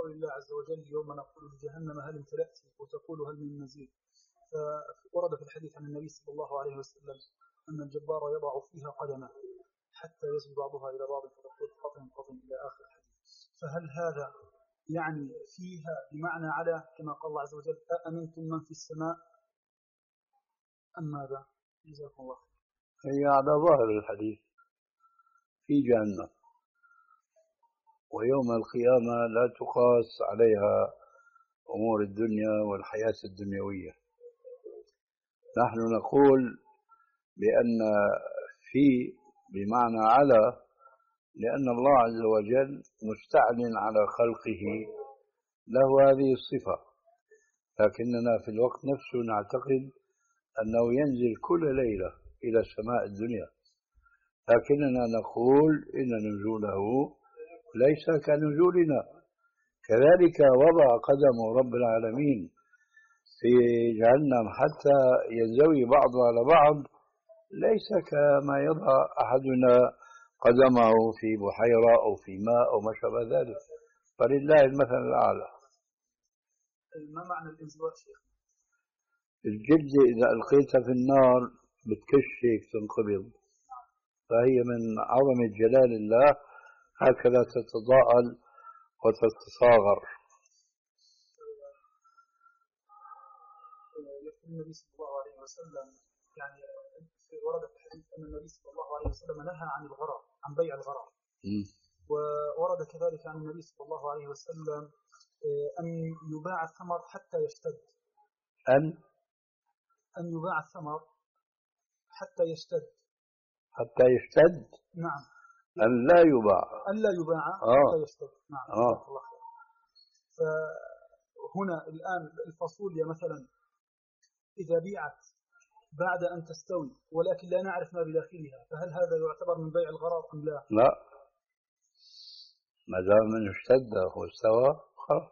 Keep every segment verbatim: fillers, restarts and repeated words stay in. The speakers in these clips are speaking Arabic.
قول الله عز وجل يوم نقول لجهنم هل امتلأت وتقول هل من مزيد. فورد في الحديث عن النبي صلى الله عليه وسلم أن الجبار يضع فيها قدمه حتى يسجد بعضها إلى بعض فتقول قطن قطن إلى آخر الحديث. فهل هذا يعني فيها بمعنى على كما قال الله عز وجل أأمنتم من في السماء أم ماذا؟ جزاكم الله خير. هي على ظاهر الحديث في جهنم، ويوم القيامة لا تقاس عليها أمور الدنيا والحياة الدنيوية. نحن نقول بأن في بمعنى على، لأن الله عز وجل مستعل على خلقه له هذه الصفة، لكننا في الوقت نفسه نعتقد أنه ينزل كل ليلة إلى السماء الدنيا، لكننا نقول إن نزوله ليس كنزولنا. كذلك وضع قدم رب العالمين في جهنم حتى ينزوي بعضها على بعض ليس كما يضع أحدنا قدمه في بحيرة أو في ماء أو ما شابه ذلك، فلله المثل الأعلى. ما معنى الانزواء شيخ؟ الجلد إذا ألقيتها في النار بتكش هيك تنقبض، فهي من عظمة جلال الله هكذا تتضاءل وتتصاغر. يقول النبي صلى الله عليه وسلم يعني ورد في الحديث أن النبي صلى الله عليه وسلم نهى عن الغرر، عن بيع الغرر. وورد كذلك عن النبي صلى الله عليه وسلم أن يباع الثمر حتى يشتد. أن أن يباع الثمر حتى يشتد. حتى يشتد؟ نعم. أن لا يباع. أن لا يباع آه. حتى يشتد. نعم. آه. الله خير. فهنا الآن الفاصوليا مثلا إذا بيعت بعد أن تستوي ولكن لا نعرف ما بداخلها، فهل هذا يعتبر من بيع الغرر أم لا؟ لا، ما دام انه اشتد واستوى خلاص.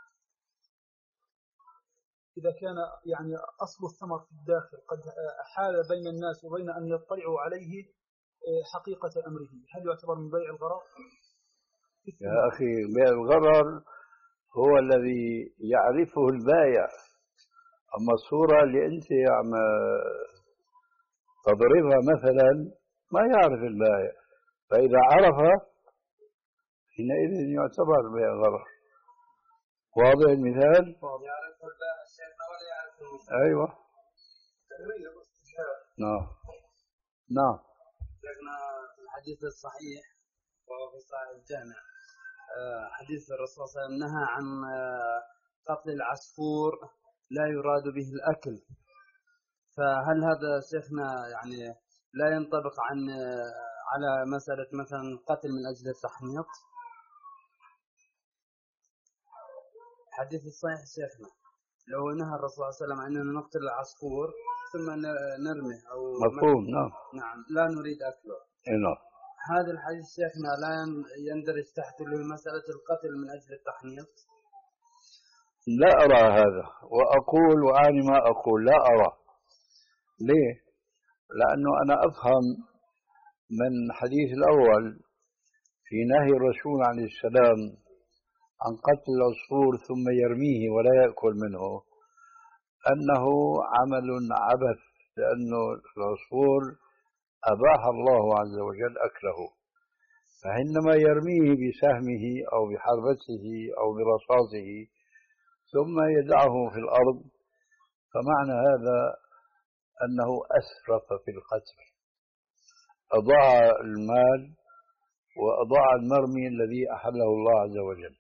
إذا كان يعني أصل الثمر في الداخل قد حال بين الناس وبين أن يطلعوا عليه حقيقة أمره، هل يعتبر من بيع الغرر؟ يا أخي بيع الغرر هو الذي يعرفه البائع، أما الصورة اللي أنت عم تضربها مثلا ما يعرف البائع، فإذا عرفها حينئذ يعتبر بيع غرر. واضح المثال؟ يعرف البائع الشيخ ولا يعرف المشتري. أيوة. نعم نعم. شيخنا في الحديث الصحيح وهو في صحيح الجامع حديث الرسول صلى الله عليه وسلم نهى عن قتل العصفور لا يراد به الأكل، فهل هذا شيخنا يعني لا ينطبق عن على مسألة مثلا قتل من أجل التحنيط؟ حديث الصحيح شيخنا لو نهى الرسول صلى الله عليه وسلم أننا نقتل العصفور ثم نرمه أو مفهوم. نعم نعم لا نريد أكله. نعم. هذا الحديث شيخنا لا يندرج تحت مسألة القتل من أجل التحنيط؟ لا أرى هذا، وأقول وأعني ما أقول لا أرى. ليه؟ لأنه أنا أفهم من حديث الأول في نهي الرسول عليه السلام عن قتل العصفور ثم يرميه ولا يأكل منه أنه عمل عبث، لأنه العصفور أباح الله عز وجل أكله، فحينما يرميه بسهمه أو بحربته أو برصاصه ثم يدعه في الأرض فمعنى هذا أنه أسرف في القتل، أضاع المال وأضاع المرمي الذي أحله الله عز وجل.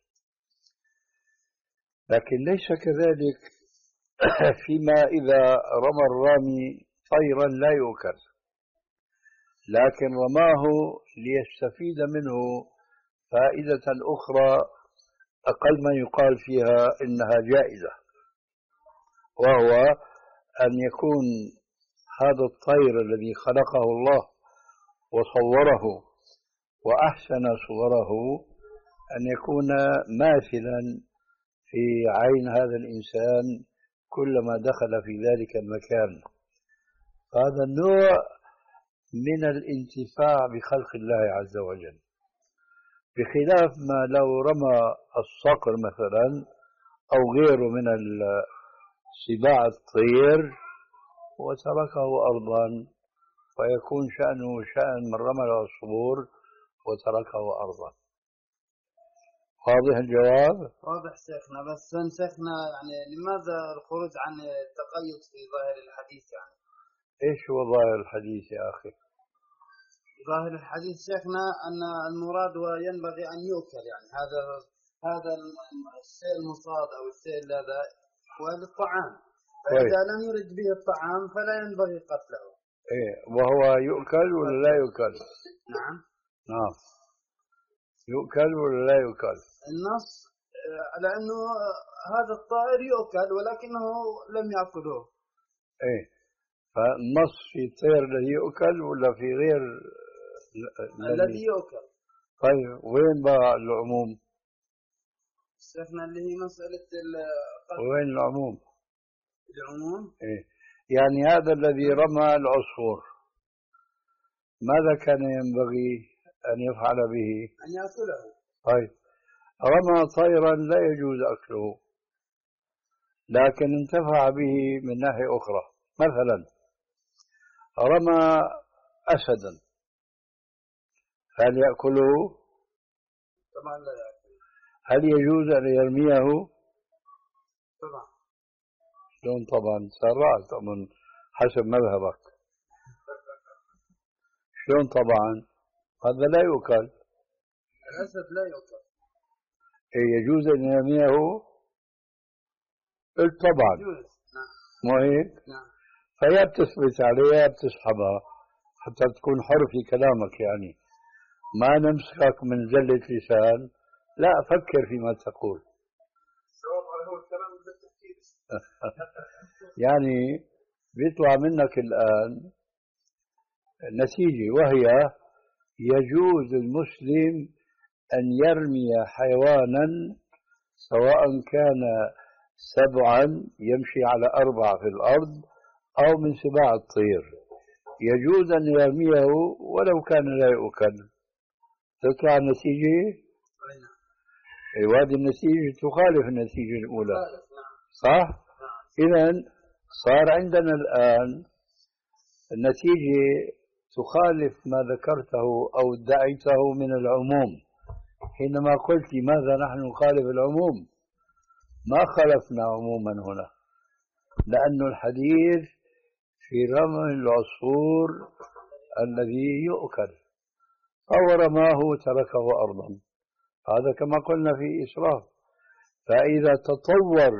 لكن ليس كذلك فيما إذا رمى الرامي طيرا لا يؤكل، لكن رماه ليستفيد منه فائدة أخرى أقل ما يقال فيها إنها جائزة، وهو أن يكون هذا الطير الذي خلقه الله وصوره وأحسن صوره أن يكون ماثلا في عين هذا الإنسان كلما دخل في ذلك المكان. هذا النوع من الانتفاع بخلق الله عز وجل. بخلاف ما لو رمى الصقر مثلا أو غيره من سباع الطير وتركه أرضا، فيكون شأنه شأن من رمى العصفور وتركه أرضا. واضح الجواب؟ واضح شيخنا، بس شيخنا يعني لماذا الخروج عن التقيد في ظاهر الحديث؟ يعني إيش هو ظاهر الحديث يا أخي؟ ظاهر الحديث شيخنا أن المراد وينبغي أن يؤكل، يعني هذا هذا الشيء المصاد أو الشيء هذا هو للطعام، فإذا لم يرد به الطعام فلا ينبغي قتله. إيه، وهو يؤكل ولا لا يؤكل؟ نعم نعم، يؤكل ولا لا يؤكل؟ النص لأنه هذا الطائر يؤكل ولكنه لم يأكله. إيه، فالنص في الطير الذي يؤكل ولا في غير الذي يؤكل؟ طيب وين بقى العموم؟ شيخنا اللي هي مسألة وين العموم؟ العموم إيه، يعني هذا الذي رمى العصفور ماذا كان ينبغي أن يفعل به؟ أن يأكله. طيب، رمى طيرا لا يجوز أكله، لكن انتفع به من ناحية أخرى. مثلا رمى أسدا، هل يأكله؟ طبعا لا يأكل. هل يجوز أن يرميه؟ طبعا. شلون طبعا؟ سرعت من حسب مذهبك. شلون طبعا؟ هذا لا يؤكل. الأسد لا يؤكل. إيه، يجوز أن يرميه؟ قلت طبعا. يجوز. نعم. مو هيك؟ نعم. فيا بتثبت عليها بتسحبها حتى تكون حر في كلامك، يعني ما نمسكك من زلة لسان، لا فكر فيما تقول. هو الكلام بالتفكير. يعني بيطلع منك الآن نتيجة، وهي يجوز المسلم أن يرمي حيوانا سواء كان سبعا يمشي على أربع في الأرض أو من سباع الطير، يجوز أن يرميه ولو كان لا يؤكل. تطلع النتيجة؟ وهذه النتيجة تخالف النتيجة الأولى، صح؟ إذن صار عندنا الآن النتيجة تخالف ما ذكرته أو ادعيته من العموم. حينما قلت لماذا نحن نخالف العموم، ما خالفنا عموما هنا، لأن الحديث في رمي العصفور الذي يؤكل أو رماه تركه أرضا، هذا كما قلنا في إسراف. فإذا تطور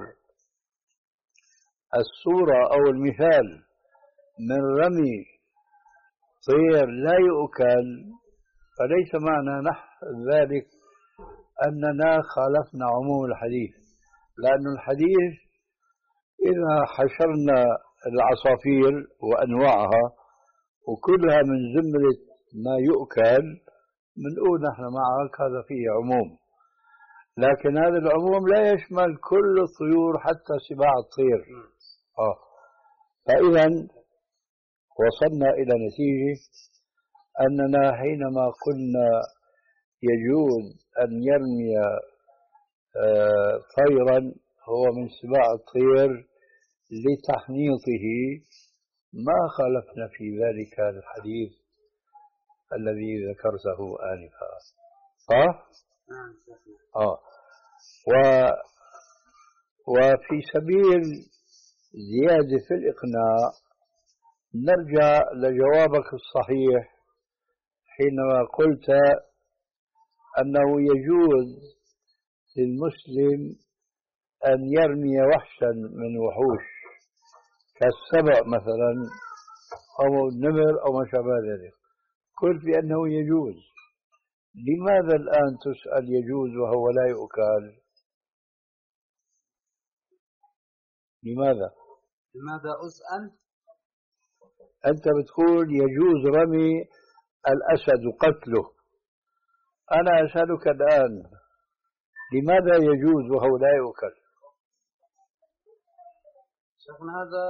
الصورة أو المثال من رمي طير لا يؤكل، فليس معنى نحو ذلك أننا خالفنا عموم الحديث، لأن الحديث إذا حشرنا العصافير وأنواعها وكلها من زمرة ما يؤكل بنقول نحن معك هذا فيه عموم، لكن هذا العموم لا يشمل كل الطيور حتى سباع الطير. آه. فإذا وصلنا إلى نتيجة أننا حينما قلنا يجوز أن يرمي آه طيرا هو من سباع الطير لتحنيطه، ما خالفنا في ذلك الحديث الذي ذكرته آنفا، صح؟ نعم. آه. و وفي سبيل زيادة في الإقناع نرجع لجوابك الصحيح حينما قلت أنه يجوز للمسلم أن يرمي وحشا من وحوش كالسبع مثلا أو النمر أو ما شابه ذلك، قلت بأنه يجوز. لماذا الآن تسأل يجوز وهو لا يؤكل؟ لماذا؟ لماذا أسأل؟ أنت بتقول يجوز رمي الأسد قتله، أنا أسألك الآن لماذا يجوز وهو لا يؤكل؟ شيخنا هذا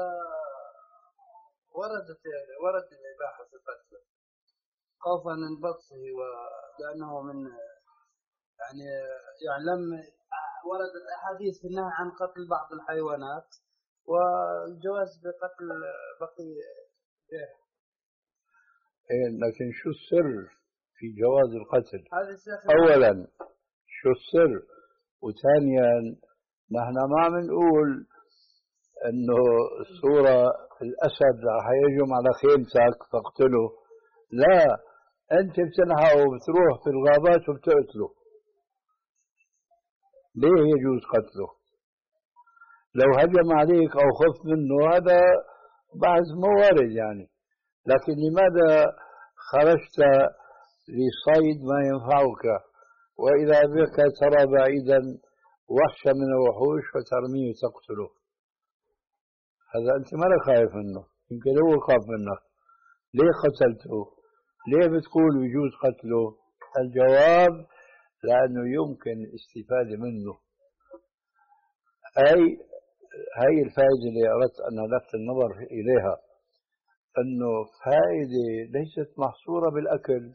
وردت ورد الإباحة في قتله خوفا من بطشه ولأنه من يعني يعلم وردت أحاديث في النهي عن قتل بعض الحيوانات والجواز بقتل بقي غيرها. إيه لكن شو السر في جواز القتل؟ هذا الشيخ أولا شو السر؟ وثانيا نحن ما بنقول انه الصورة الاسد راح يهجم على خيمتك فاقتله، لا، انت بتنهى وبتروح في الغابات وبتقتله. ليه يجوز قتله؟ لو هجم عليك او خفت منه هذا بعض موارد يعني، لكن لماذا خرجت لصيد ما ينفعك واذا بك ترى بعيدا وحشة من الوحوش فترميه وتقتله؟ هذا أنت ما لك خايف منه، يمكن هو خاف منك، ليه قتلته؟ ليه بتقول يجوز قتله؟ الجواب لأنه يمكن استفادة منه. أي هاي الفائدة اللي أردت أن ألفت النظر إليها، أنه فائدة ليست محصورة بالأكل،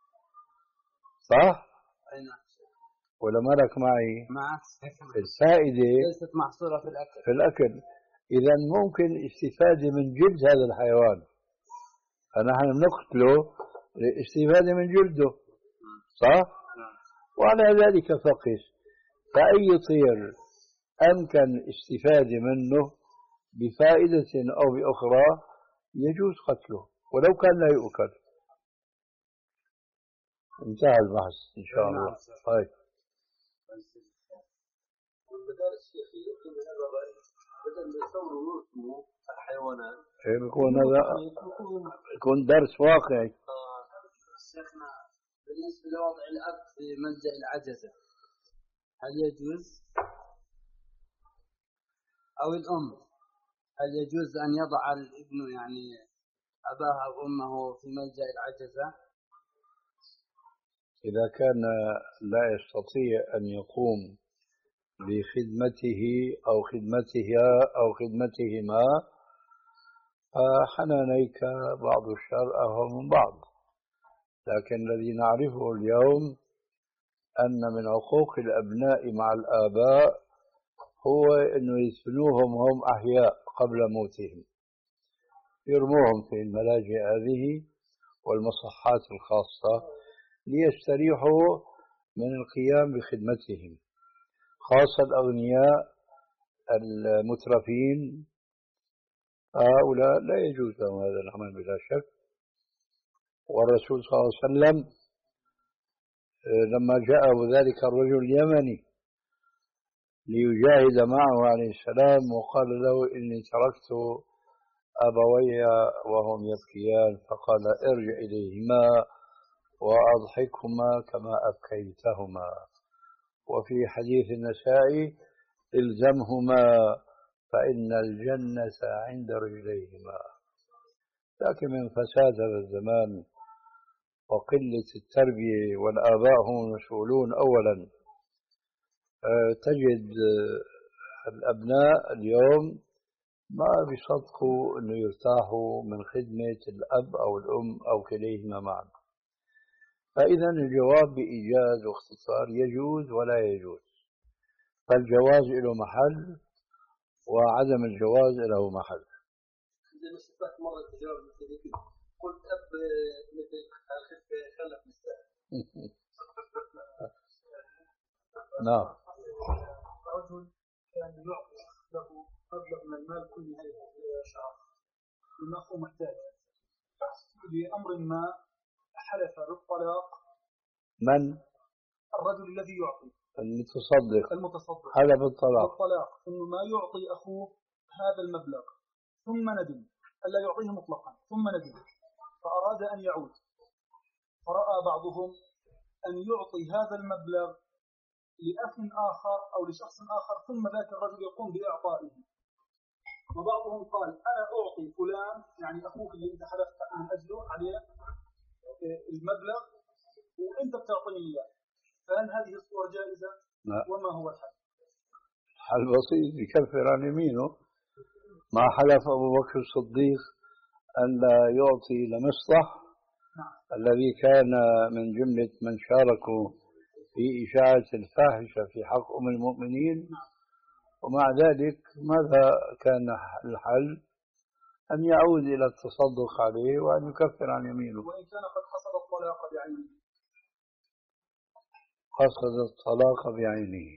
صح؟ ولا ما لك معي؟ معك. الفائدة ليست محصورة في الأكل. في الأكل، إذا ممكن استفادة من جلد هذا الحيوان، فنحن نقتله لاستفادة من جلده، صح؟ وعلى ذلك فقس، فأي طير أمكن استفادة منه بفائدة أو بأخرى يجوز قتله ولو كان لا يؤكل. انتهى البحث إن شاء الله. طيب. الحيوانات يكون هذا يكون درس واقعي. شيخنا بالنسبة لوضع الأب في ملجأ العجزة هل يجوز؟ أو الأم هل يجوز أن يضع الابن يعني أباه أو أمه في ملجأ العجزة؟ إذا كان لا يستطيع أن يقوم بخدمته أو خدمتها أو خدمتهما فحنانيك بعض الشر أهم من بعض، لكن الذي نعرفه اليوم أن من عقوق الأبناء مع الآباء هو أنه يدفنوهم هم أحياء قبل موتهم، يرموهم في الملاجئ هذه والمصحات الخاصة ليستريحوا من القيام بخدمتهم، خاصة الأغنياء المترفين، هؤلاء لا يجوز لهم هذا العمل بلا شك. والرسول صلى الله عليه وسلم لما جاءه ذلك الرجل اليمني ليجاهد معه عليه السلام وقال له إني تركت أبوي وهم يبكيان، فقال ارجع إليهما وأضحكهما كما أبكيتهما. وفي حديث النسائي الزمهما فإن الجنة عند رجليهما. لكن من فساد هذا الزمان وقلة التربية والآباء هم المسؤولون أولا، تجد الأبناء اليوم ما بيصدقوا أنه يرتاحوا من خدمة الأب أو الأم أو كليهما معا. فإذا الجواب بإيجاز واختصار يجوز ولا يجوز، فالجواز له محل وعدم الجواز له محل. عندما سبقت مرة تجارب مثل كده قلت أب مثل الخفة خلف نساء. نعم. رجل كان يعطي له مبلغ من المال كل نهاية شهر لما هو محتاج لأمر ما، حلف بالطلاق. من؟ الرجل الذي يعطي المتصدق المتصدق هذا بالطلاق بالطلاق إنه ما يعطي أخوه هذا المبلغ، ثم ندم ألا يعطيه مطلقا، ثم ندم فأراد أن يعود، فرأى بعضهم أن يعطي هذا المبلغ لأخ آخر أو لشخص آخر ثم ذاك الرجل يقوم بإعطائه. وبعضهم قال أنا أعطي فلان يعني أخوك اللي أنت حلفت من أجله عليه المبلغ وأنت بتعطيني إياه، فهل هذه الصورة جائزة؟ لا. وما هو الحل؟ الحل بسيط، يكفر عن يمينه. ما حلف أبو بكر الصديق أن لا يعطي لمصلح الذي كان من جملة من شاركوا في إشاعة الفاحشة في حق أم المؤمنين، ومع ذلك ماذا كان الحل؟ أن يعود إلى التصدق عليه وأن يكفر عن يمينه. وإن كان قد قصد الطلاق بعينه. قصد الطلاق بعينه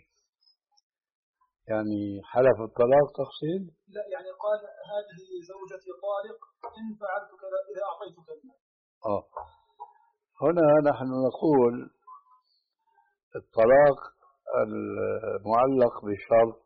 يعني حلف الطلاق تقصد؟ لا، يعني قال هذه زوجتي طالق إن فعلت كذا إذا أعطيتك المال. آه هنا نحن نقول الطلاق المعلق بشرط،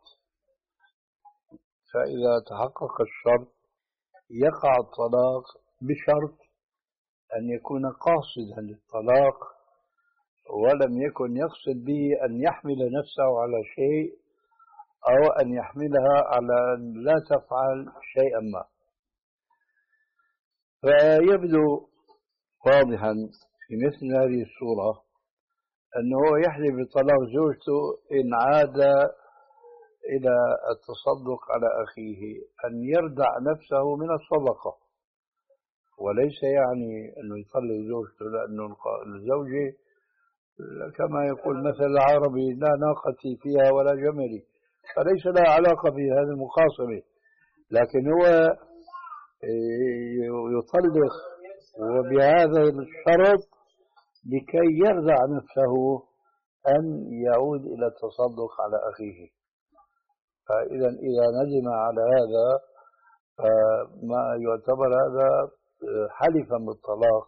فإذا تحقق الشرط يقع الطلاق بشرط أن يكون قاصدا للطلاق ولم يكن يقصد به أن يحمل نفسه على شيء أو أن يحملها على أن لا تفعل شيئا ما. فيبدو واضحا في مثل هذه الصورة أنه يحلف بطلاق زوجته إن عاد إلى التصدق على أخيه أن يردع نفسه من الصدقة، وليس يعني أنه يطلق زوجته، لأنه الزوجة كما يقول مثل العربي لا ناقتي فيها ولا جملي، فليس لها علاقة في هذه المخاصمة، لكن هو يطلق وبهذا الشرط لكي يردع نفسه أن يعود إلى التصدق على أخيه. فإذا إذا ندم على هذا فما يعتبر هذا حلفا بالطلاق،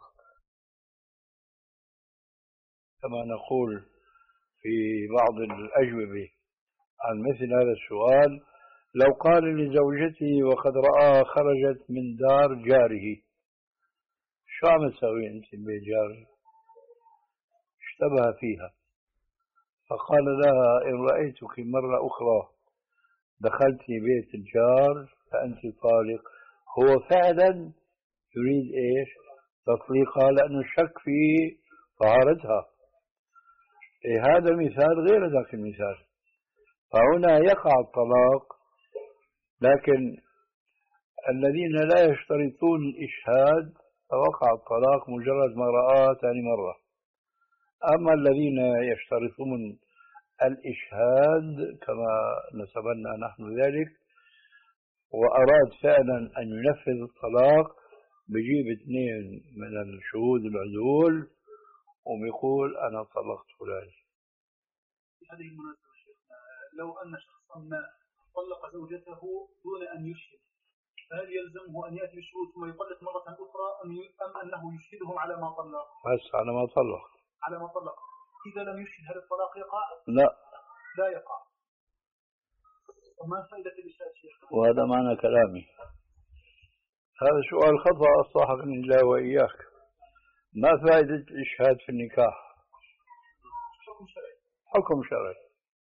كما نقول في بعض الأجوبة عن مثل هذا السؤال: لو قال لزوجته وقد رأى خرجت من دار جاره شو عم تسوي أنت ببيت جاري؟ اشتبه فيها فقال لها: إن رأيتك مرة أخرى دخلت بيت الجار فأنت طالق. هو فعلا يريد إيش؟ تطليقها لأنه شك في طهارتها. إيه هذا مثال غير ذاك المثال، فهنا يقع الطلاق، لكن الذين لا يشترطون الإشهاد فوقع الطلاق مجرد ما رآه ثاني مرة. أما الذين يشترطون الإشهاد كما نسبنا نحن ذلك وأراد فعلا أن ينفذ الطلاق، بجيب اثنين من الشهود العدول وبيقول أنا طلقت فلان. في هذه المناسبة شيخنا، لو أن شخصا ما طلق زوجته دون أن يشهد، فهل يلزمه أن يأتي بالشهود ثم يطلق مرة أخرى أم أنه يشهدهم على ما طلق؟ بس على ما طلق. على ما طلق. إذا لم يشهد هل الطلاق يقع؟ لا لا يقع. وما فائدة الإشهاد شيخنا؟ وهذا معنى كلامي. هذا سؤال خطأ أصلحني الله وإياك. ما فائدة الإشهاد في النكاح؟ حكم شرعي. حكم شرعي.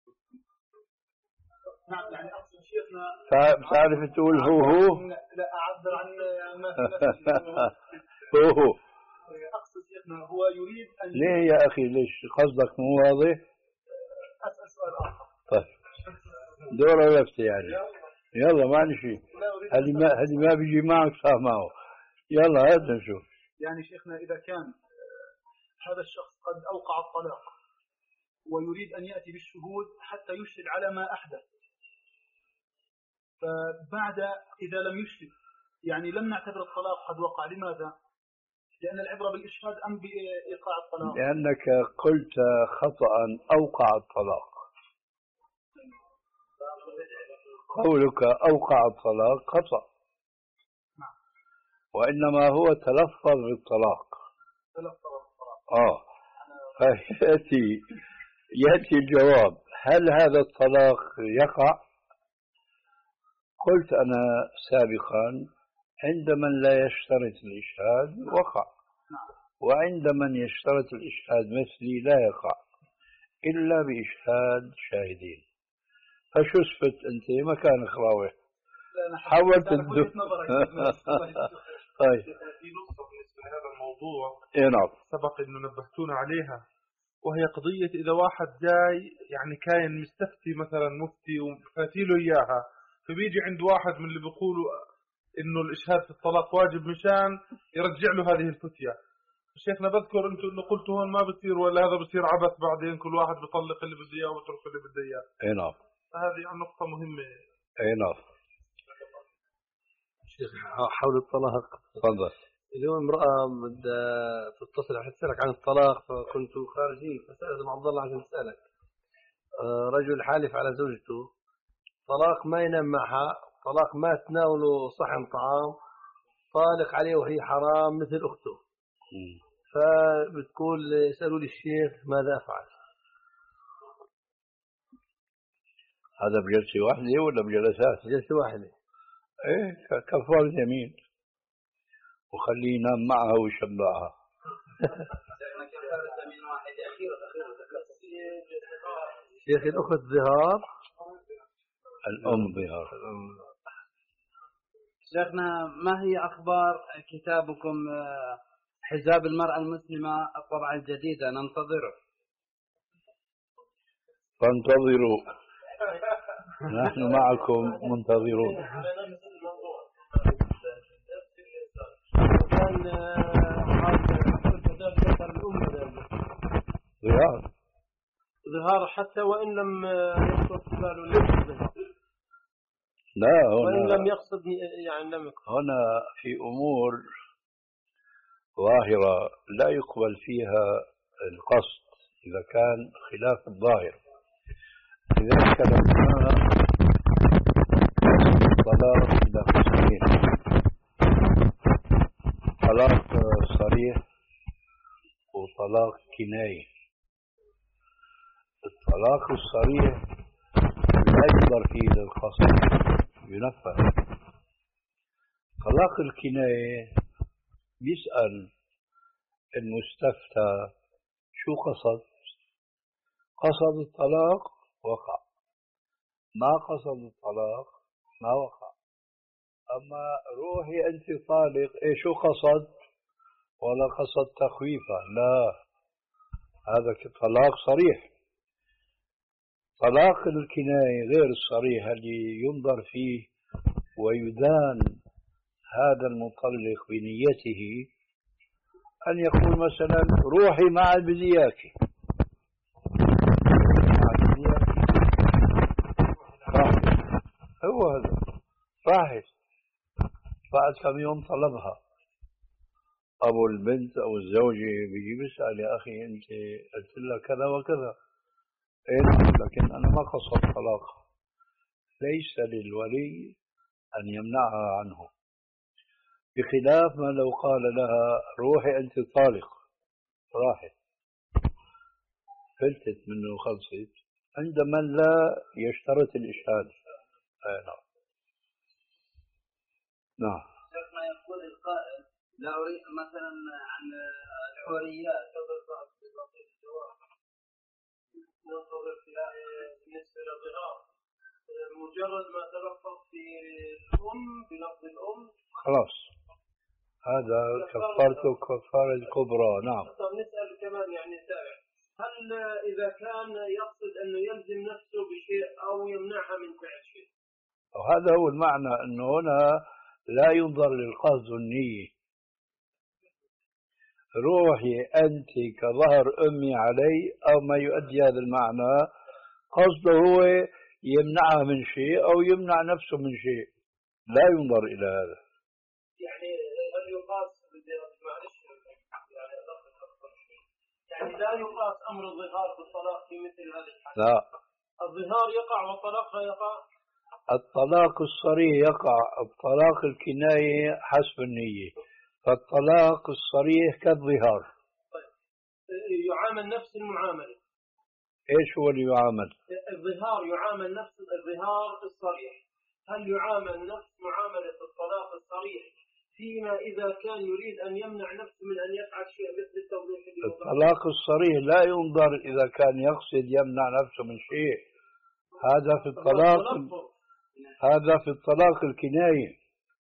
نعم، يعني أقصد شيخنا تعرف تقول هو هو؟ لا أعبر عن ما في نفسي. هو هو. أقصد شيخنا هو يريد أن ليه يا أخي ليش قصدك مو واضح؟ أسأل سؤال آخر. طيب دورة لفتة يعني. يلا ما نشي هذه ما هذه ما بيجي معك فهمه. يلا هات نشوف. يعني شيخنا إذا كان هذا الشخص قد أوقع الطلاق ويريد أن يأتي بالشهود حتى يشهد على ما أحدث، فبعد إذا لم يشهد يعني لم نعتبر الطلاق قد وقع. لماذا؟ لأن العبرة بالإشهاد أم بإيقاع الطلاق؟ لأنك قلت خطأ أوقع الطلاق. قولك أوقع الطلاق خطأ، وإنما هو تلفظ بالطلاق. تلفظ بالطلاق. آه فيأتي يأتي الجواب: هل هذا الطلاق يقع؟ قلت أنا سابقا عند من لا يشترط الإشهاد وقع، وعند من يشترط الإشهاد مثلي لا يقع إلا بإشهاد شاهدين. فشو سفت أنت مكان خراوة حاولت الدف. طيب في نقطة بالنسبة لهذا الموضوع إيه نعم سبق إنه نبهتونا عليها، وهي قضية إذا واحد جاي يعني كاين مستفتي مثلا مفتي وفاتي له إياها، فبيجي عند واحد من اللي بيقولوا إنه الإشهاد في الطلاق واجب مشان يرجع له هذه الفتية، شيخنا بذكر انتم انه قلتوا هون ما بصير ولا هذا بصير عبث، بعدين كل واحد بيطلق اللي بده اياه وبترك اللي بده اياه. اي نعم. فهذه يعني نقطة مهمة. اي نعم. شيخ حول الطلاق. تفضل. اليوم امرأة بدها تتصل عشان تسألك عن الطلاق، فكنت خارجين فسألت عبد الله عشان تسألك. رجل حالف على زوجته طلاق ما ينام معها، طلاق ما تناوله صحن طعام، طالق عليه وهي حرام مثل أخته. فبتقول اسألوا لي الشيخ ماذا أفعل؟ هذا بجلسة واحدة ولا بجلسات؟ جلسة واحدة. ايه كفار اليمين وخليه ينام معها ويشبعها. شيخ الأخت ظهار، الأم ظهار. شيخنا ما هي أخبار كتابكم حجاب المرأة المسلمة الطبعة الجديدة؟ ننتظره. فانتظروا نحن معكم منتظرون. كان ظهار ظهار حتى وإن لم يقصد باله الظهار. لا وإن هنا لم يقصد يعني لم يقصد. هنا في أمور ظاهرة لا يقبل فيها القصد إذا كان خلاف الظاهر. لذلك لما الطلاق إلى قسمين: طلاق صريح وطلاق كناية. الطلاق الصريح لا ينظر فيه للقصد، ينفذ. طلاق الكناية بيسأل المستفتى شو قصد؟ قصد الطلاق وقع، ما قصد الطلاق ما وقع. أما روحي أنت طالق، إيه شو قصد؟ ولا قصد تخويفه، لا، هذا طلاق صريح. طلاق الكناية غير الصريح اللي ينظر فيه ويدان هذا المطلق بنيته، أن يقول مثلا روحي مع بدياكي، هو هذا راحت. بعد كم يوم طلبها أبو البنت أو الزوجة بيجي بيسأل: يا أخي أنت قلت لك كذا وكذا. إيه لكن أنا ما قصدت طلاق. ليس للولي أن يمنعها عنه، بخلاف ما لو قال لها روحي أنت طالق، راحت فلتت منه وخلصت، عند من لا يشترط الإشهاد. آه نعم. نعم. شيخنا يقول القائل: لا أريد مثلا عن الحوريات تضرب ببطيء الجواب، ننتظر بالنسبة للظهار مجرد ما تلفظ في الأم بلفظ الأم خلاص، هذا كفارته كفارة الكبرى. نعم. طب نسأل كمان يعني تابع، هل إذا كان يقصد أنه يلزم نفسه بشيء أو يمنعها من فعل شيء؟ وهذا هو المعنى، أنه هنا لا ينظر للقصد النية. روحي أنت كظهر أمي علي أو ما يؤدي هذا المعنى، قصده هو يمنعها من شيء أو يمنع نفسه من شيء، لا ينظر إلى هذا. يعني هل يقاس معلش يعني لا يقاس أمر الظهار بالطلاق في مثل هذه الحالة؟ لا، الظهار يقع والطلاق لا يقع. الطلاق الصريح يقع، الطلاق الكناية حسب النية، فالطلاق الصريح كالظهار. طيب. يعامل نفس المعاملة. ايش هو اللي يعامل؟ الظهار يعامل نفس الظهار الصريح، هل يعامل نفس معاملة الطلاق الصريح فيما إذا كان يريد أن يمنع نفسه من أن يفعل شيء مثل التوضيح؟ الطلاق الصريح لا ينظر إذا كان يقصد يمنع نفسه من شيء، هذا في الطلاق، هذا في الطلاق الكناية.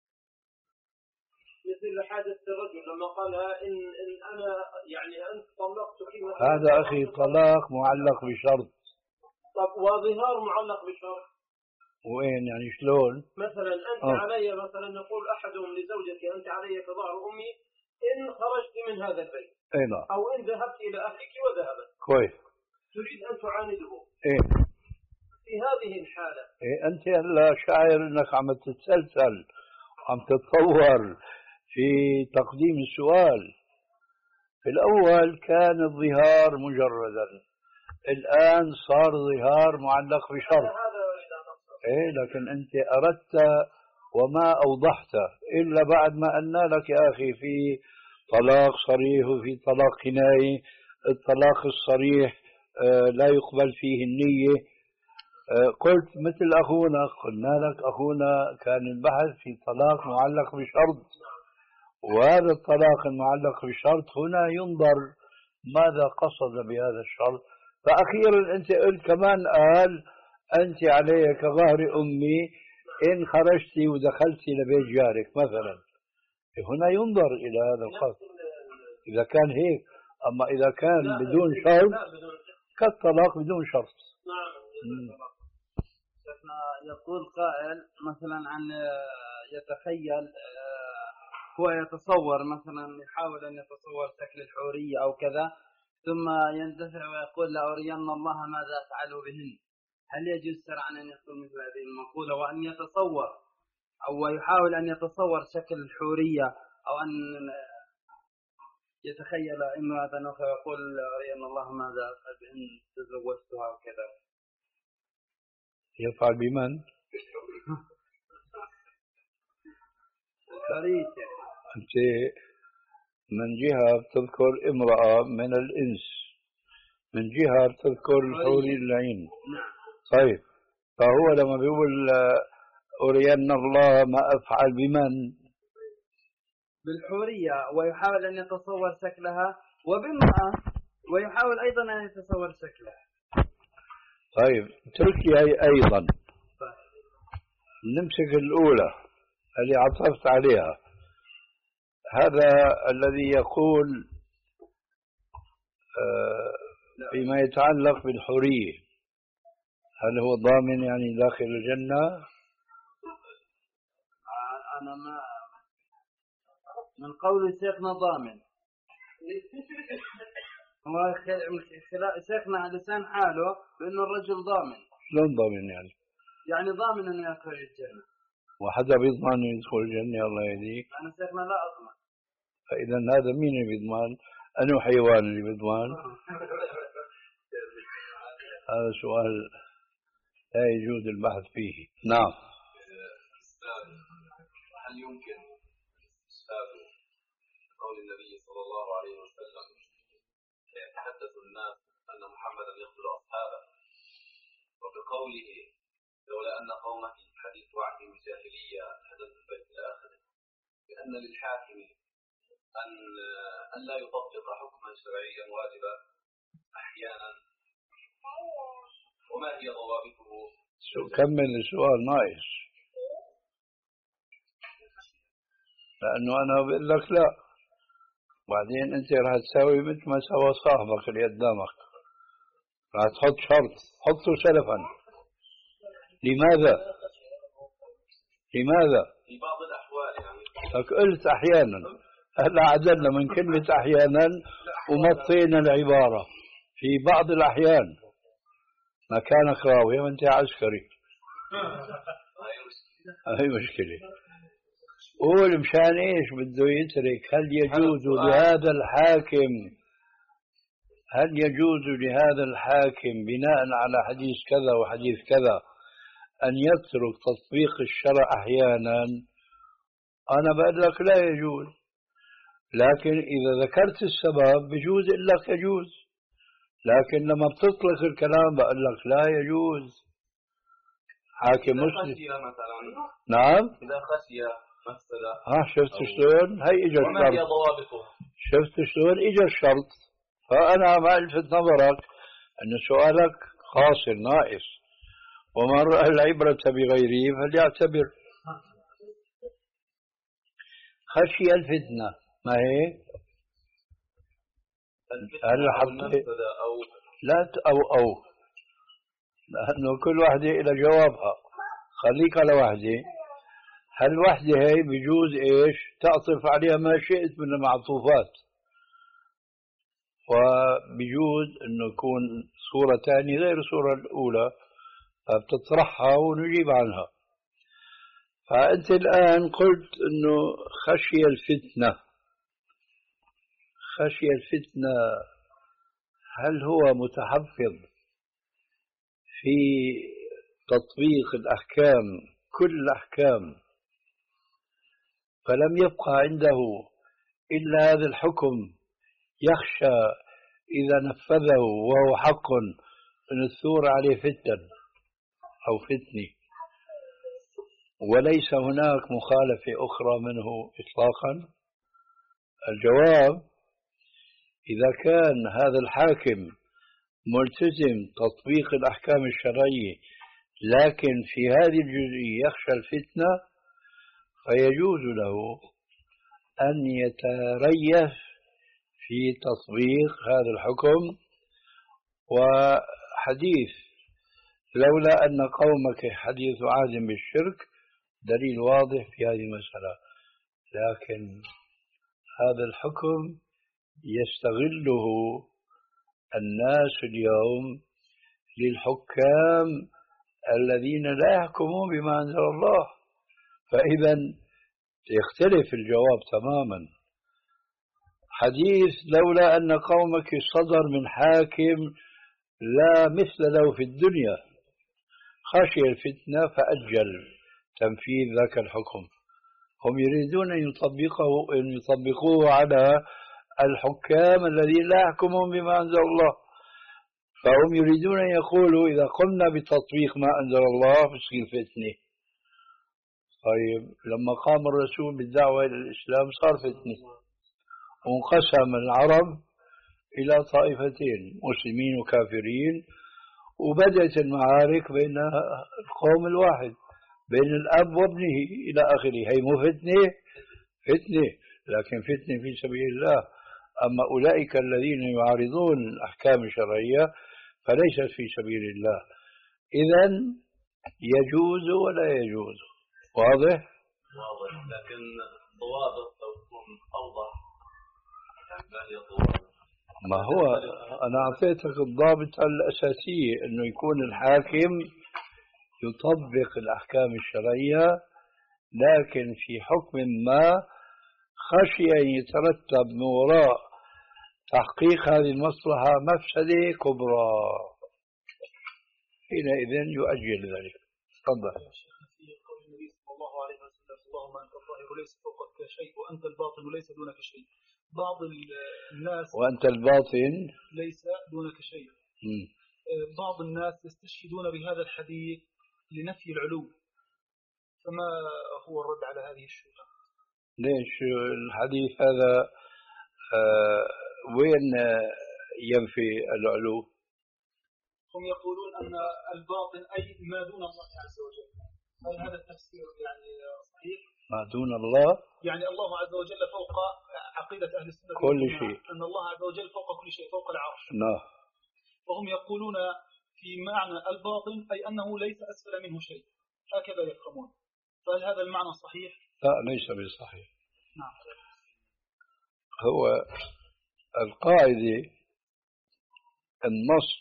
مثل حادث الرجل لما قالها إن, إن أنا يعني أنت طلقتك، هذا أخي طلاق معلق بشرط. طب وظهار معلق بشرط وين يعني شلون؟ مثلا أنت أوه. علي مثلا نقول أحدهم لزوجتي أنت علي كظهر أمي، إن خرجت من هذا البيت اي نعم. أو إن ذهبت إلى أهلك وذهبت كويس. تريد أن تعانده. ايه في هذه الحالة إيه أنت هلا شاعر أنك عم تتسلسل عم تتطور في تقديم السؤال. في الأول كان الظهار مجردا، الآن صار ظهار معلق بشرط. إيه لكن أنت أردت وما أوضحت إلا بعد ما قلنا لك يا أخي في طلاق صريح وفي طلاق كناية. الطلاق الصريح آه لا يقبل فيه النية. آه قلت مثل أخونا، قلنا لك أخونا كان البحث في طلاق معلق بشرط، وهذا الطلاق المعلق بشرط هنا ينظر ماذا قصد بهذا الشرط. فأخيرا أنت قلت كمان قال أنت علي كظهر أمي إن خرجت ودخلت لبيت جارك مثلا. هنا ينظر إلى هذا القصد إذا كان هيك. أما إذا كان بدون شرط كالطلاق بدون شرط. يقول قائل مثلا عن يتخيل هو يتصور مثلا يحاول أن يتصور شكل الحورية أو كذا ثم يندفع ويقول لأرين الله ماذا أفعل بهن. هل يجوز شرعا أن يقول مثل هذه المقولة وأن يتصور أو يحاول أن يتصور شكل الحورية أو أن يتخيل امرأة أخرى ويقول أرين الله ماذا أفعل بهن تزوجتها وكذا؟ يفعل بمن؟ أنت من جهة تذكر امرأة من الإنس، من جهة تذكر الحوري اللعين. طيب فهو لما بيقول أرين الله ما أفعل بمن؟ بالحورية، ويحاول أن يتصور شكلها، وبامرأة ويحاول أيضا أن يتصور شكلها. طيب تركي أيضا نمسك الأولى اللي عطفت عليها. هذا الذي يقول فيما يتعلق بالحرية هل هو ضامن يعني داخل الجنة؟ أنا ما من قول شيخنا ضامن. هو شيخنا على لسان حاله بأنه الرجل ضامن. شلون ضامن يعني؟ يعني ضامن أن يدخل الجنة. وحدا بيضمن يدخل الجنة الله يهديك؟ أنا شيخنا لا أضمن. فإذا هذا مين اللي بيضمن؟ أنه حيوان اللي بيضمن؟ هذا سؤال لا يجوز البحث فيه. نعم. هل يمكن استفسار قول النبي صلى الله عليه وسلم يتحدث الناس أن محمدا يقتل أصحابه، وبقوله لولا أن قومه حديث وعد الجاهلية حدث البيت إلى آخره، بأن للحاكم أن أن لا يطبق حكما شرعيا واجبا أحيانا، وما هي ضوابطه؟ كمل السؤال ناقص، لأنه أنا بقول لك لا، بعدين أنت راح تساوي مثل ما سوى صاحبك اللي قدامك، راح تحط شرط، حطه سلفا. لماذا؟ لماذا؟ في بعض الأحوال يعني. قلت أحيانا، هلا عدلنا من كلمة أحيانا ومطينا العبارة في بعض الأحيان. مكانك راوي وأنت عسكري. هاي مشكلة. قول مشان إيش بده يترك. هل يجوز لهذا الحاكم هل يجوز لهذا الحاكم بناء على حديث كذا وحديث كذا أن يترك تطبيق الشرع أحيانا؟ أنا بقول لك لا يجوز، لكن إذا ذكرت السبب بجوز لك يجوز، لكن لما بتطلق الكلام بقول لك لا يجوز. حاكم مسلم نعم إذا خشي مثلا ها شفت شلون هي إجا وما هي الشرط. ضوابطه؟ شفت شلون إجا الشرط. فأنا ما ألفت نظرك أن سؤالك خاصر ناقص، ومن رأى العبرة بغيره فليعتبر. خشي الفتنة ما هي؟ هل حطيت أو لا أو أو لأنه كل واحدة إلى جوابها. خليك على واحدة. هالوحدة هي بيجوز إيش تعطف عليها ما شئت من المعطوفات، وبيجوز إنه يكون صورة ثانية غير الصورة الأولى فبتطرحها ونجيب عنها. فأنت الآن قلت إنه خشي الفتنة، خشي الفتنة هل هو متحفظ في تطبيق الأحكام كل الأحكام فلم يبقى عنده إلا هذا الحكم يخشى إذا نفذه وهو حق أن الثور عليه فتن أو فتنة وليس هناك مخالفة أخرى منه إطلاقا؟ الجواب: إذا كان هذا الحاكم ملتزم تطبيق الأحكام الشرعية لكن في هذه الجزئية يخشى الفتنة فيجوز له أن يتريث في تطبيق هذا الحكم. وحديث لولا أن قومك حديث عهد بالشرك دليل واضح في هذه المسألة، لكن هذا الحكم يستغله الناس اليوم للحكام الذين لا يحكمون بما أنزل الله، فإذا يختلف الجواب تماما. حديث لولا أن قومك صدر من حاكم لا مثل له في الدنيا خشي الفتنة فأجل تنفيذ ذاك الحكم. هم يريدون أن يطبقه أن يطبقوه على الحكام الذين لا يحكمون بما أنزل الله، فهم يريدون أن يقولوا إذا قمنا بتطبيق ما أنزل الله بصير فتنة. طيب لما قام الرسول بالدعوة إلى الإسلام صار فتنة، وانقسم العرب إلى طائفتين مسلمين وكافرين، وبدأت المعارك بين القوم الواحد بين الأب وابنه إلى آخره. هي مو فتنة؟ فتنة، لكن فتنة في سبيل الله. أما أولئك الذين يعارضون الأحكام الشرعية فليست في سبيل الله. إذن يجوز ولا يجوز؟ واضح؟ واضح، لكن الضوابط لو تكون أوضح ما هي الضوابط؟ ما هو أنا أعطيتك الضابط الأساسية أنه يكون الحاكم يطبق الأحكام الشرعية لكن في حكم ما خشي أن يترتب من وراء تحقيق هذه المصلحة مفسدة كبرى، حينئذ يؤجل ذلك. تفضل. في قول النبي صلى الله عليه وسلم: اللهم أنت الظاهر ليس فوقك شيء وأنت الباطن ليس دونك شيء. بعض الناس وأنت الباطن ليس دونك شيء. م. بعض الناس يستشهدون بهذا الحديث لنفي العلو، فما هو الرد على هذه الشبهة؟ ليش الحديث هذا آه وين ينفي العلو؟ هم يقولون أن الباطن أي ما دون الله عز وجل. هل هذا التفسير يعني صحيح؟ ما دون الله يعني الله عز وجل فوق عقيدة أهل السنة كل شيء، أن الله عز وجل فوق كل شيء، فوق العرش. نعم. وهم يقولون في معنى الباطن أي أنه ليس أسفل منه شيء، هكذا يفهمون. فهل هذا المعنى صحيح؟ لا ليس بصحيح. نعم. هو القاعدة النص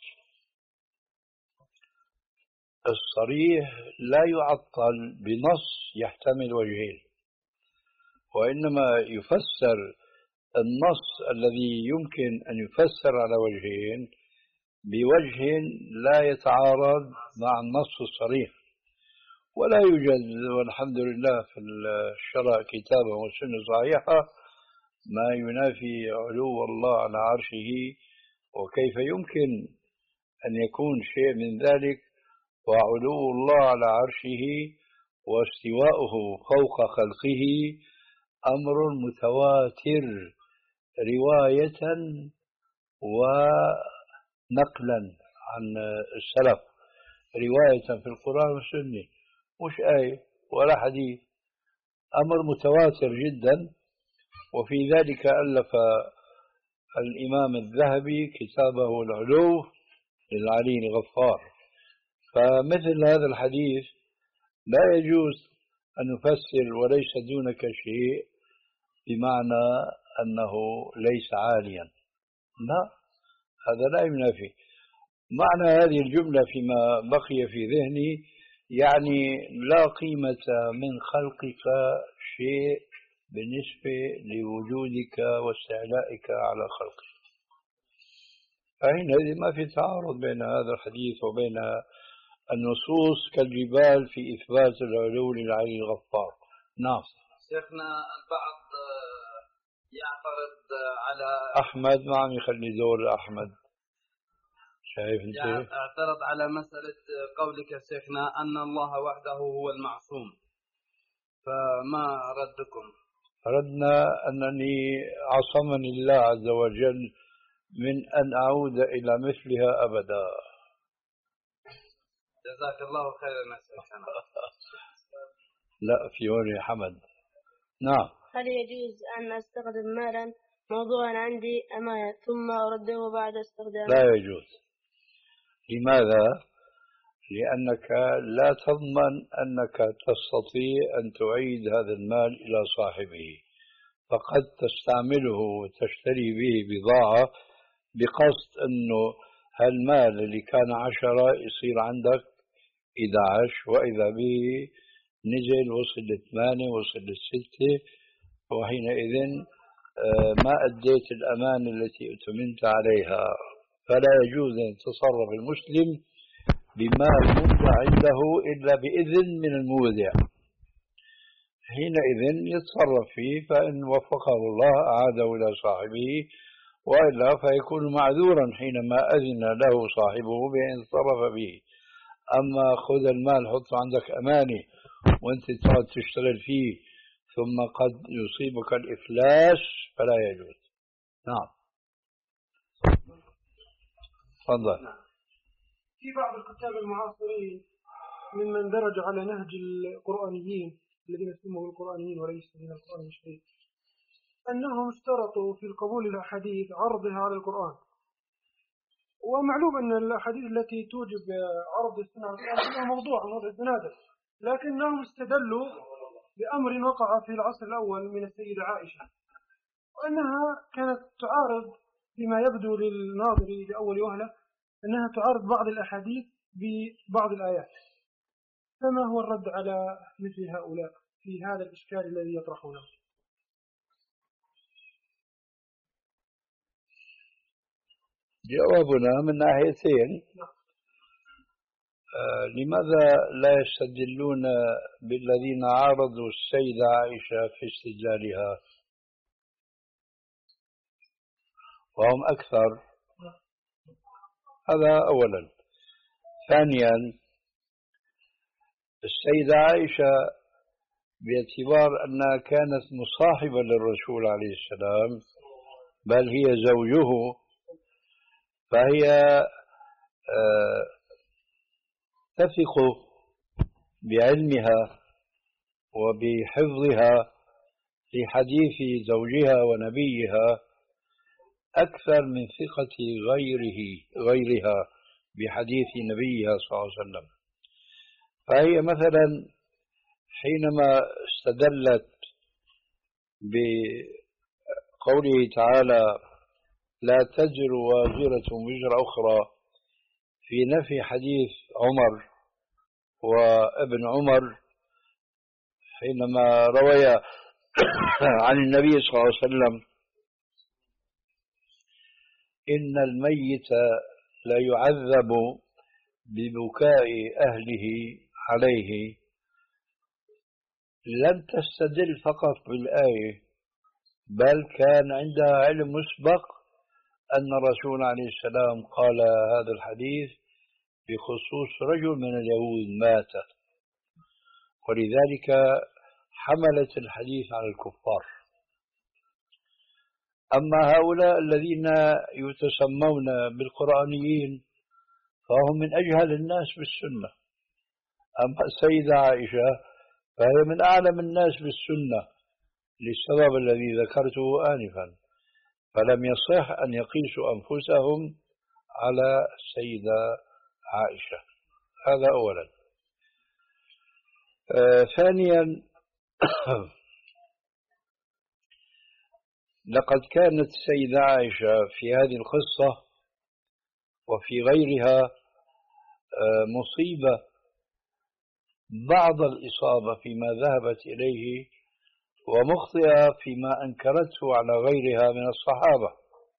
الصريح لا يعطل بنص يحتمل وجهين، وإنما يفسر النص الذي يمكن أن يفسر على وجهين بوجه لا يتعارض مع النص الصريح. ولا يوجد والحمد لله في الشرع كتابا والسنة صحيحة ما ينافي علو الله على عرشه، وكيف يمكن أن يكون شيء من ذلك وعلو الله على عرشه واستواؤه فوق خلقه أمر متواتر رواية ونقلا عن السلف، رواية في القرآن والسنة، مش آية ولا حديث، أمر متواتر جدا. وفي ذلك ألف الإمام الذهبي كتابه العلو للعلي الغفار. فمثل هذا الحديث لا يجوز أن نفسر وليس دونك شيء بمعنى أنه ليس عاليا، لا، هذا لا ينافي معنى هذه الجملة. فيما بقي في ذهني يعني لا قيمة من خلقك شيء بالنسبة لوجودك واستعلائك على خلقك. فحينئذ ما في تعارض بين هذا الحديث وبين النصوص كالجبال في إثبات العلو للعلي الغفار. نعم شيخنا البعض يعترض على أحمد، ما عم يخلي دور أحمد، شايف أنت؟ اعترض على مسألة قولك شيخنا أن الله وحده هو المعصوم، فما ردكم؟ ردنا أنني عصمني الله عز وجل من أن أعود إلى مثلها أبدا. جزاك الله خيرا يا شيخنا. لا في هون حمد. نعم. هل يجوز أن أستخدم مالا موضوعا عندي أمانة ثم أرده بعد استخدامه؟ لا يجوز. لماذا؟ لأنك لا تضمن أنك تستطيع أن تعيد هذا المال إلى صاحبه، فقد تستعمله وتشتري به بضاعة بقصد أنه هالمال اللي كان عشرة يصير عندك إحدى عشر، وإذا به نزل وصل لثمانية وصل للستة، وحينئذ ما أديت الأمانة التي أتمنت عليها. فلا يجوز أن يتصرف المسلم بمال مودع عنده إلا بإذن من المودع، حينئذ يتصرف فيه، فإن وفقه الله أعاده إلى صاحبه، وإلا فيكون معذورا حينما أذن له صاحبه بأن يتصرف به. أما خذ المال حطه عندك أماني وأنت تقعد تشتغل فيه ثم قد يصيبك الإفلاس فلا يجوز. نعم تفضل. في بعض الكتاب المعاصرين ممن درج على نهج القرآنيين الذين يسموا القرآنيين وليس من القرآن الشريف، أنهم اشترطوا في القبول الأحاديث عرضها على القرآن. ومعلوم أن الأحاديث التي توجب عرض السنة على القرآن هي موضوع من وضع الزنادق، لكنهم استدلوا بأمر وقع في العصر الأول من السيدة عائشة، وأنها كانت تعارض بما يبدو للناظر لأول وهلة أنها تعارض بعض الأحاديث ببعض الآيات. فما هو الرد على مثل هؤلاء في هذا الإشكال الذي يطرحونه؟ جوابنا من ناحيتين. آه لماذا لا يستدلون بالذين عارضوا السيدة عائشة في استدلالها وهم أكثر؟ هذا أولا. ثانيا، السيدة عائشة باعتبار أنها كانت مصاحبة للرسول عليه السلام بل هي زوجه، فهي آه تثق بعلمها وبحفظها لحديث زوجها ونبيها أكثر من ثقة غيره غيرها بحديث نبيها صلى الله عليه وسلم. فهي مثلا حينما استدلت بقوله تعالى لا تزر وازرة وزر أخرى في نفي حديث عمر وابن عمر حينما روي عن النبي صلى الله عليه وسلم إن الميت لا يعذب ببكاء أهله عليه، لم تستدل فقط بالآية بل كان عندها علم مسبق أن الرسول عليه السلام قال هذا الحديث بخصوص رجل من اليهود مات، ولذلك حملت الحديث على الكفار. أما هؤلاء الذين يتسمون بالقرآنيين فهم من أجهل الناس بالسنة. أما السيدة عائشة فهي من أعلم الناس بالسنة للسبب الذي ذكرته آنفا، فلم يصح أن يقيسوا أنفسهم على السيدة عائشة. هذا أولا. آه ثانيا، لقد كانت السيدة عائشة في هذه القصة وفي غيرها مصيبة بعض الإصابة فيما ذهبت إليه، ومخطئة فيما أنكرته على غيرها من الصحابة،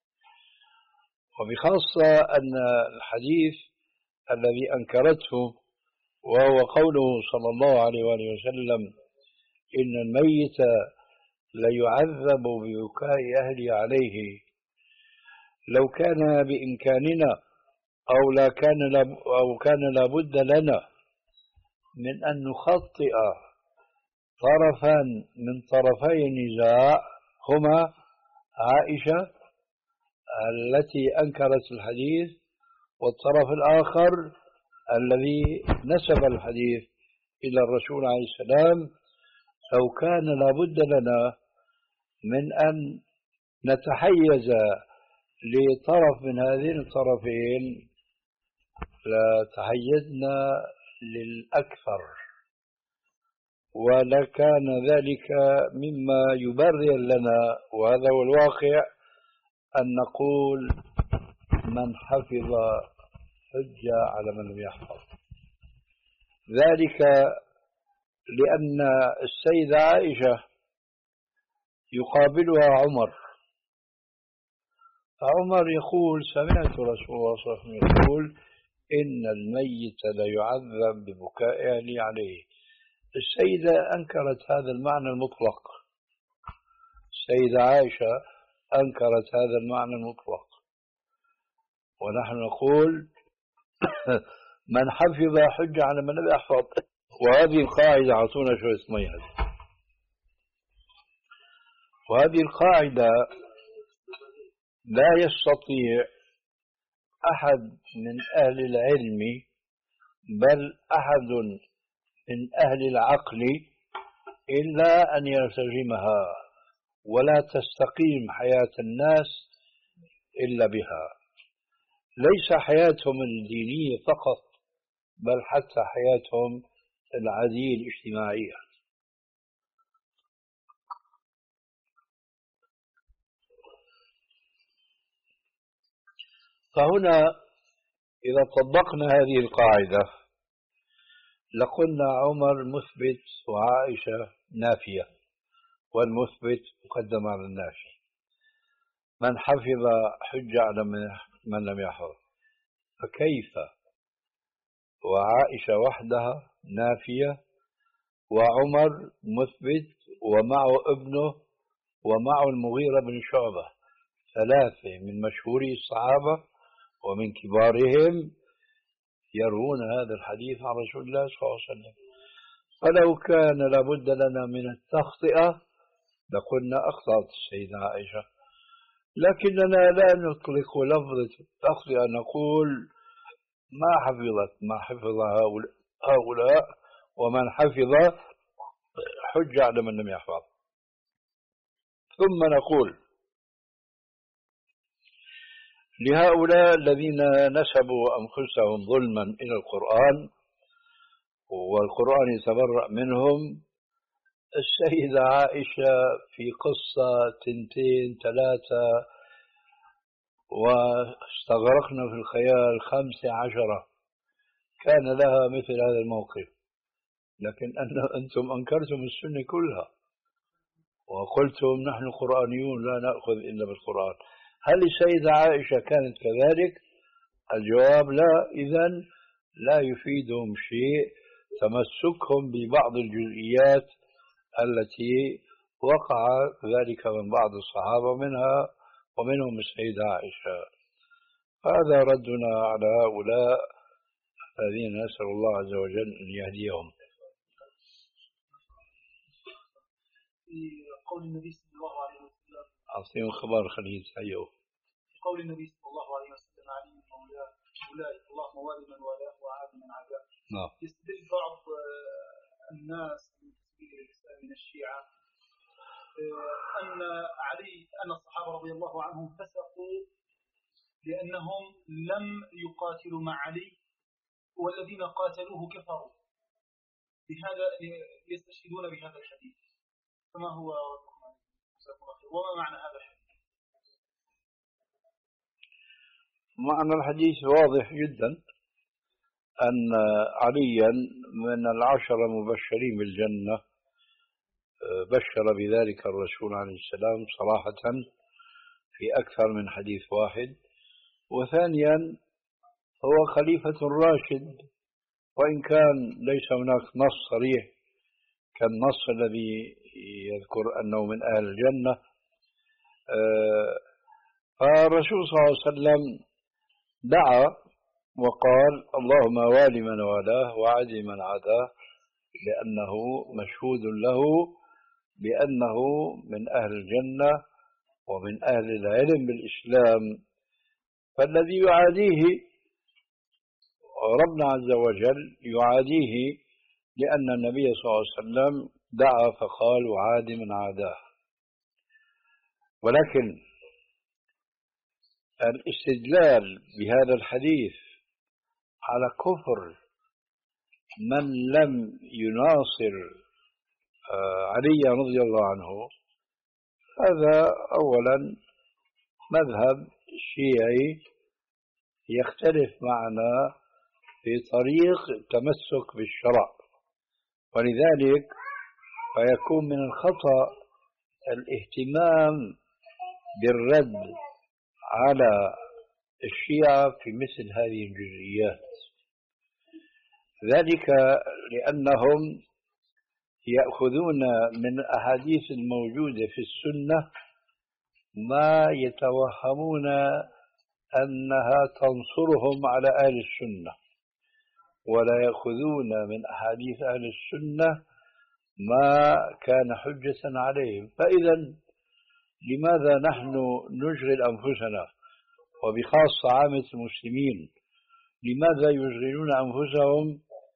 وبخاصة أن الحديث الذي أنكرته وهو قوله صلى الله عليه وآله وسلم إن الميت ليعذب ببكاء أهله عليه، لو كان بإمكاننا أو لا كان أو كان لابد لنا من أن نخطئ طرفا من طرفي النزاع هما عائشة التي أنكرت الحديث والطرف الآخر الذي نسب الحديث إلى الرسول عليه السلام، لو كان لابد لنا من أن نتحيز لطرف من هذين الطرفين لتحيزنا للأكثر، ولكان ذلك مما يبرر لنا، وهذا هو الواقع، أن نقول من حفظ حجة على من لم يحفظ. ذلك لأن السيدة عائشة يقابلها عمر، عمر يقول سمعت رسول الله صلى الله عليه وسلم يقول إن الميت ليعذب ببكاء أهله عليه. السيدة أنكرت هذا المعنى المطلق، السيدة عائشة أنكرت هذا المعنى المطلق، ونحن نقول من حفظ حجة على من لم يحفظ. وهذه القاعدة أعطونا شوية مية، وهذه القاعدة لا يستطيع أحد من أهل العلم بل أحد من أهل العقل إلا أن يلتزمها، ولا تستقيم حياة الناس إلا بها، ليس حياتهم الدينية فقط بل حتى حياتهم العادية الاجتماعية. فهنا إذا طبقنا هذه القاعدة لقلنا عمر مثبت وعائشة نافية، والمثبت مقدم على النافي. من حفظ حجة على من لم يحفظ، فكيف وعائشة وحدها نافية وعمر مثبت ومعه ابنه ومعه المغيرة بن شعبة، ثلاثة من مشهوري الصحابة ومن كبارهم يروون هذا الحديث عن رسول الله صلى الله عليه وسلم. فلو كان لابد لنا من التخطئة لقلنا أخطأت السيدة عائشة، لكننا لا نطلق لفظة التخطئة، نقول ما حفظت ما حفظ هؤلاء، ومن حفظ حجة على من لم يحفظ. ثم نقول لهؤلاء الذين نسبوا أنفسهم ظلما إلى القرآن والقرآن يتبرأ منهم، السيدة عائشة في قصة تنتين ثلاثة واستغرقنا في الخيال خمسة عشرة كان لها مثل هذا الموقف، لكن أن أنتم أنكرتم السنة كلها وقلتم نحن قرآنيون لا نأخذ إلا بالقرآن. هل السيدة عائشة كانت كذلك؟ الجواب لا. إذن لا يفيدهم شيء تمسكهم ببعض الجزئيات التي وقع ذلك من بعض الصحابة منها ومنهم السيدة عائشة. هذا ردنا على هؤلاء الذين نسأل الله عز وجل أن يهديهم. في قول النبي صلى الله عليه وسلم أعطيهم خبر خليل سيئو. في قول النبي صلى الله عليه وسلم علي مولاه أولئك اللهم والي من والاه وعاد من عاداه. نعم. يستدل بعض الناس من تسبيل الإسلام من الشيعة أن علي أن الصحابة رضي الله عنهم فسقوا لأنهم لم يقاتلوا مع علي والذين قاتلوه كفروا، بهذا يستشهدون بهذا الحديث. فما هو وما معنى هذا الحديث؟ معنى الحديث واضح جدا، أن عليا من العشرة المبشرين بالجنة، بشر بذلك الرسول عليه السلام صراحة في أكثر من حديث واحد. وثانيا هو خليفة راشد، وإن كان ليس هناك نص صريح كالنص الذي يذكر أنه من أهل الجنة. فالرسول صلى الله عليه وسلم دعا وقال اللهم والي من والاه وعادي من عاداه، لأنه مشهود له بأنه من أهل الجنة ومن أهل العلم بالإسلام. فالذي يعاديه ربنا عز وجل يعاديه، لأن النبي صلى الله عليه وسلم دعا فقال وعاد من عاداه. ولكن الاستدلال بهذا الحديث على كفر من لم يناصر علي رضي الله عنه، هذا أولا مذهب شيعي يختلف معنا في طريق التمسك بالشرع، ولذلك فيكون من الخطأ الاهتمام بالرد على الشيعة في مثل هذه الجزئيات، ذلك لأنهم يأخذون من الأحاديث الموجودة في السنة ما يتوهمون أنها تنصرهم على أهل السنة، ولا يأخذون من أحاديث أهل السنة ما كان حجة عليهم. فإذا لماذا نحن نشغل أنفسنا، وبخاصة عامة المسلمين، لماذا يشغلون أنفسهم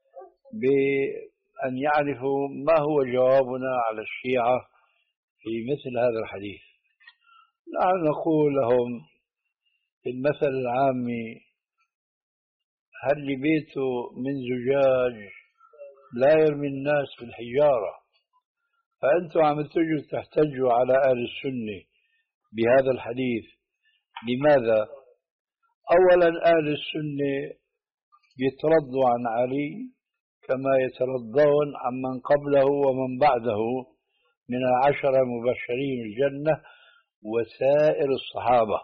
بأن يعرفوا ما هو جوابنا على الشيعة في مثل هذا الحديث؟ نحن نقول لهم المثل العامي: هل لبيته من زجاج لا يرمي الناس بالحجارة. فأنتم عم تجوا تحتجوا على أهل السنة بهذا الحديث. لماذا؟ أولا أهل السنة يترضوا عن علي كما يترضون عن من قبله ومن بعده من العشرة المبشرين بالجنة وسائر الصحابة.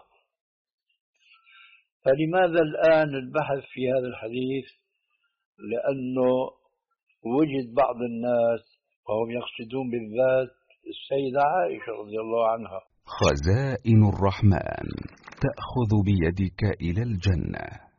فلماذا الآن البحث في هذا الحديث؟ لأنه وجد بعض الناس وهم يقصدون بالذات السيدة عائشة رضي الله عنها. خزائن الرحمن تأخذ بيدك إلى الجنة.